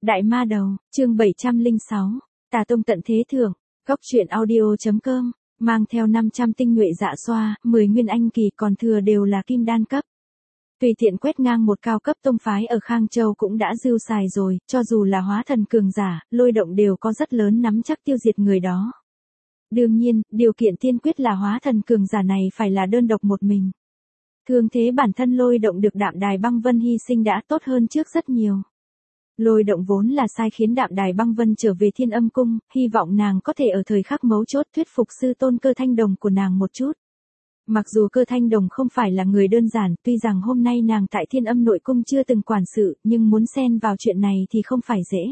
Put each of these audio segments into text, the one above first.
Đại ma đầu, chương 706, Tà Tông tận thế thưởng, góc truyện audio.com, mang theo 500 tinh nhuệ dạ xoa, 10 nguyên anh kỳ còn thừa đều là kim đan cấp. Tùy tiện quét ngang một cao cấp tông phái ở Khang Châu cũng đã dưu xài rồi, cho dù là hóa thần cường giả, Lôi Động đều có rất lớn nắm chắc tiêu diệt người đó. Đương nhiên, điều kiện tiên quyết là hóa thần cường giả này phải là đơn độc một mình. Thường thế bản thân Lôi Động được Đạm Đài Băng Vân hy sinh đã tốt hơn trước rất nhiều. Lôi Động vốn là sai khiến Đạm Đài Băng Vân trở về Thiên Âm Cung, hy vọng nàng có thể ở thời khắc mấu chốt thuyết phục sư tôn Cơ Thanh Đồng của nàng một chút. Mặc dù Cơ Thanh Đồng không phải là người đơn giản, tuy rằng hôm nay nàng tại Thiên Âm Nội Cung chưa từng quản sự, nhưng muốn xen vào chuyện này thì không phải dễ.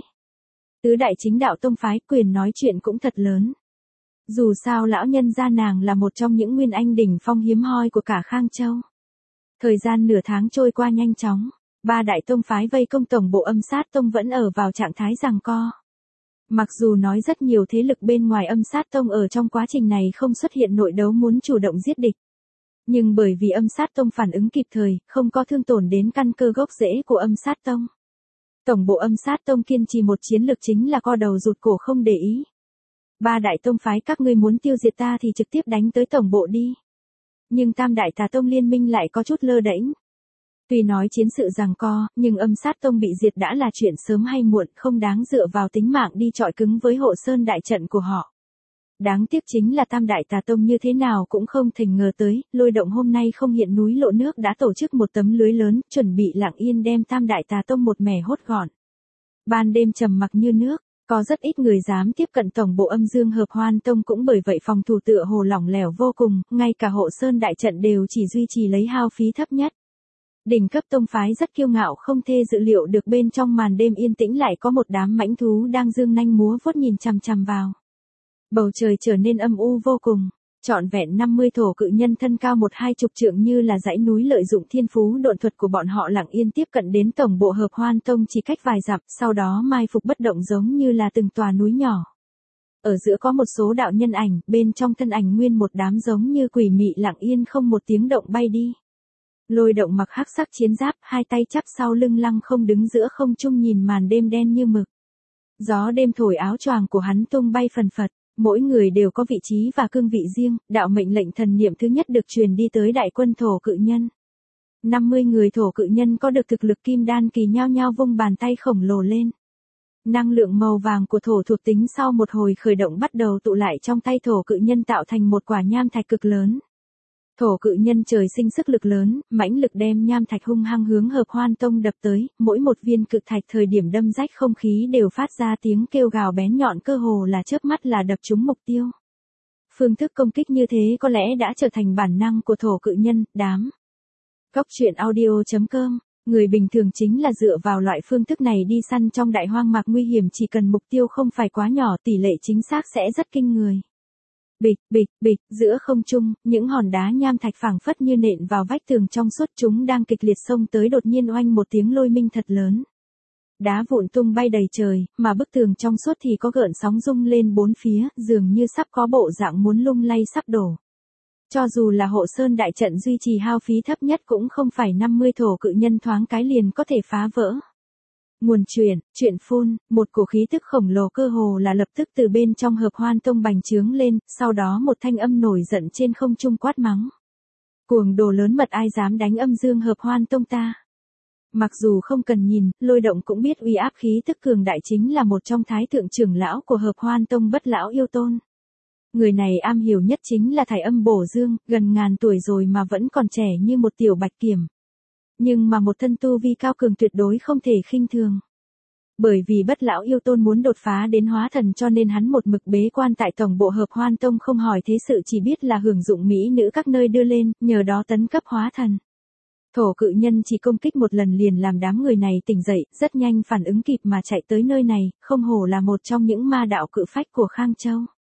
Tứ đại chính đạo tông phái quyền nói chuyện cũng thật lớn. Dù sao lão nhân gia nàng là một trong những nguyên anh đỉnh phong hiếm hoi của cả Khang Châu. Thời gian nửa tháng trôi qua nhanh chóng. Ba đại tông phái vây công tổng bộ Âm Sát Tông vẫn ở vào trạng thái giằng co. Mặc dù nói rất nhiều thế lực bên ngoài Âm Sát Tông ở trong quá trình này không xuất hiện nội đấu muốn chủ động giết địch. Nhưng bởi vì Âm Sát Tông phản ứng kịp thời, không có thương tổn đến căn cơ gốc rễ của Âm Sát Tông. Tổng bộ Âm Sát Tông kiên trì một chiến lược chính là co đầu rụt cổ không để ý. Ba đại tông phái các ngươi muốn tiêu diệt ta thì trực tiếp đánh tới tổng bộ đi. Nhưng Tam Đại Tà Tông liên minh lại có chút lơ đễnh. Tuy nói chiến sự giằng co, nhưng Âm Sát Tông bị diệt đã là chuyện sớm hay muộn, không đáng dựa vào tính mạng đi chọi cứng với Hộ Sơn đại trận của họ. Đáng tiếc chính là Tam Đại Tà Tông như thế nào cũng không thể ngờ tới, Lôi Động hôm nay không hiện núi lộ nước đã tổ chức một tấm lưới lớn, chuẩn bị lặng yên đem Tam Đại Tà Tông một mẻ hốt gọn. Ban đêm trầm mặc như nước, có rất ít người dám tiếp cận tổng bộ Âm Dương Hợp Hoan Tông cũng bởi vậy phòng thủ tựa hồ lỏng lẻo vô cùng, ngay cả Hộ Sơn đại trận đều chỉ duy trì lấy hao phí thấp nhất. Đỉnh cấp tông phái rất kiêu ngạo không thể dự liệu được bên trong màn đêm yên tĩnh lại có một đám mãnh thú đang dương nanh múa vuốt nhìn chằm chằm vào. Bầu trời trở nên âm u vô cùng, trọn vẹn 50 thổ cự nhân thân cao 1-20 trượng như là dãy núi lợi dụng thiên phú độn thuật của bọn họ lặng yên tiếp cận đến tổng bộ Hợp Hoan Tông chỉ cách vài dặm, sau đó mai phục bất động giống như là từng tòa núi nhỏ. Ở giữa có một số đạo nhân ảnh, bên trong thân ảnh nguyên một đám giống như quỷ mị lặng yên không một tiếng động bay đi. Lôi Động mặc hắc sắc chiến giáp, hai tay chắp sau lưng lăng không đứng giữa không trung nhìn màn đêm đen như mực. Gió đêm thổi áo choàng của hắn tung bay phần phật, mỗi người đều có vị trí và cương vị riêng, đạo mệnh lệnh thần niệm thứ nhất được truyền đi tới đại quân thổ cự nhân. 50 người thổ cự nhân có được thực lực kim đan kỳ nhao nhao vung bàn tay khổng lồ lên. Năng lượng màu vàng của thổ thuộc tính sau một hồi khởi động bắt đầu tụ lại trong tay thổ cự nhân tạo thành một quả nham thạch cực lớn. Thổ cự nhân trời sinh sức lực lớn, mãnh lực đem nham thạch hung hăng hướng Hợp Hoan Tông đập tới, mỗi một viên cự thạch thời điểm đâm rách không khí đều phát ra tiếng kêu gào bén nhọn cơ hồ là chớp mắt là đập trúng mục tiêu. Phương thức công kích như thế có lẽ đã trở thành bản năng của thổ cự nhân, đám. Góc truyện audio.com, người bình thường chính là dựa vào loại phương thức này đi săn trong đại hoang mạc nguy hiểm chỉ cần mục tiêu không phải quá nhỏ tỷ lệ chính xác sẽ rất kinh người. Bịch, bịch, bịch, giữa không trung, những hòn đá nham thạch phảng phất như nện vào vách tường trong suốt chúng đang kịch liệt xông tới đột nhiên oanh một tiếng lôi minh thật lớn. Đá vụn tung bay đầy trời, mà bức tường trong suốt thì có gợn sóng rung lên bốn phía, dường như sắp có bộ dạng muốn lung lay sắp đổ. Cho dù là Hộ Sơn đại trận duy trì hao phí thấp nhất cũng không phải 50 thổ cự nhân thoáng cái liền có thể phá vỡ. Nguồn chuyện phun, một cổ khí tức khổng lồ cơ hồ là lập tức từ bên trong Hợp Hoan Tông bành trướng lên, sau đó một thanh âm nổi giận trên không trung quát mắng. Cuồng đồ lớn mật ai dám đánh Âm Dương Hợp Hoan Tông ta. Mặc dù không cần nhìn, Lôi Động cũng biết uy áp khí tức cường đại chính là một trong thái thượng trưởng lão của Hợp Hoan Tông Bất Lão Yêu Tôn. Người này am hiểu nhất chính là thải âm bổ dương, gần ngàn tuổi rồi mà vẫn còn trẻ như một tiểu bạch kiểm. Nhưng mà một thân tu vi cao cường tuyệt đối không thể khinh thường. Bởi vì Bất Lão Yêu Tôn muốn đột phá đến hóa thần cho nên hắn một mực bế quan tại tổng bộ Hợp Hoan Tông không hỏi thế sự chỉ biết là hưởng dụng mỹ nữ các nơi đưa lên, nhờ đó tấn cấp hóa thần. Thổ cự nhân chỉ công kích một lần liền làm đám người này tỉnh dậy, rất nhanh phản ứng kịp mà chạy tới nơi này, không hổ là một trong những ma đạo cự phách của Khang Châu.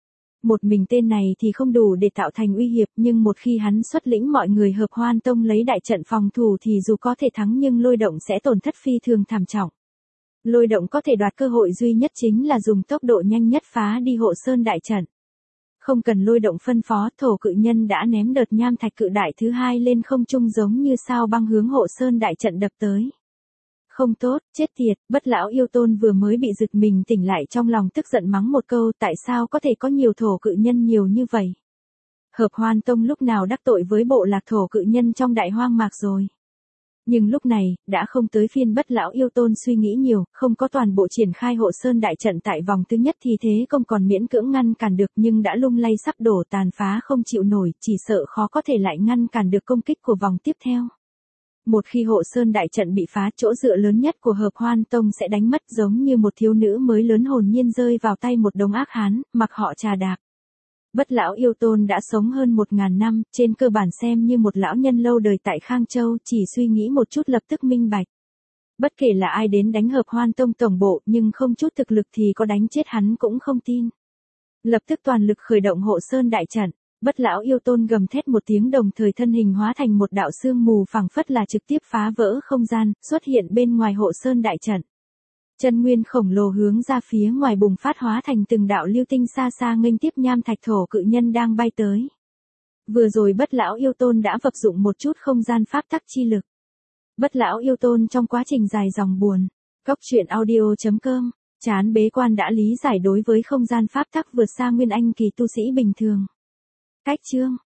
Một mình tên này thì không đủ để tạo thành uy hiếp nhưng một khi hắn xuất lĩnh mọi người Hợp Hoan Tông lấy đại trận phòng thủ thì dù có thể thắng nhưng Lôi Động sẽ tổn thất phi thường thảm trọng. Lôi Động có thể đoạt cơ hội duy nhất chính là dùng tốc độ nhanh nhất phá đi Hộ Sơn đại trận. Không cần Lôi Động phân phó, thổ cự nhân đã ném đợt nham thạch cự đại thứ hai lên không trung giống như sao băng hướng Hộ Sơn đại trận đập tới. Không tốt, chết tiệt, Bất lão yêu tôn vừa mới bị giật mình tỉnh lại trong lòng tức giận mắng một câu tại sao có thể có nhiều thổ cự nhân nhiều như vậy. Hợp Hoan Tông lúc nào đắc tội với bộ lạc thổ cự nhân trong đại hoang mạc rồi. Nhưng lúc này, đã không tới phiên Bất lão yêu tôn suy nghĩ nhiều, không có toàn bộ triển khai hộ sơn đại trận tại vòng thứ nhất thì thế công còn miễn cưỡng ngăn cản được nhưng đã lung lay sắp đổ tàn phá không chịu nổi, chỉ sợ khó có thể lại ngăn cản được công kích của vòng tiếp theo. Một khi hộ sơn đại trận bị phá, chỗ dựa lớn nhất của Hợp Hoan Tông sẽ đánh mất giống như một thiếu nữ mới lớn hồn nhiên rơi vào tay một đống ác hán, mặc họ trà đạp. Bất lão yêu tôn đã sống hơn 1000 năm, trên cơ bản xem như một lão nhân lâu đời tại Khang Châu, chỉ suy nghĩ một chút lập tức minh bạch. Bất kể là ai đến đánh Hợp Hoan Tông tổng bộ nhưng không chút thực lực thì có đánh chết hắn cũng không tin. Lập tức toàn lực khởi động hộ sơn đại trận. Bất lão yêu tôn gầm thét một tiếng đồng thời thân hình hóa thành một đạo sương mù phảng phất là trực tiếp phá vỡ không gian, xuất hiện bên ngoài hộ sơn đại trận. Chân nguyên khổng lồ hướng ra phía ngoài bùng phát hóa thành từng đạo lưu tinh xa xa nghênh tiếp nham thạch thổ cự nhân đang bay tới. Vừa rồi Bất lão yêu tôn đã vận dụng một chút không gian pháp tắc chi lực. Bất lão yêu tôn trong quá trình dài dòng buồn. Góc truyện audio.com, chán bế quan đã lý giải đối với không gian pháp tắc vượt xa nguyên anh kỳ tu sĩ bình thường. Cách chương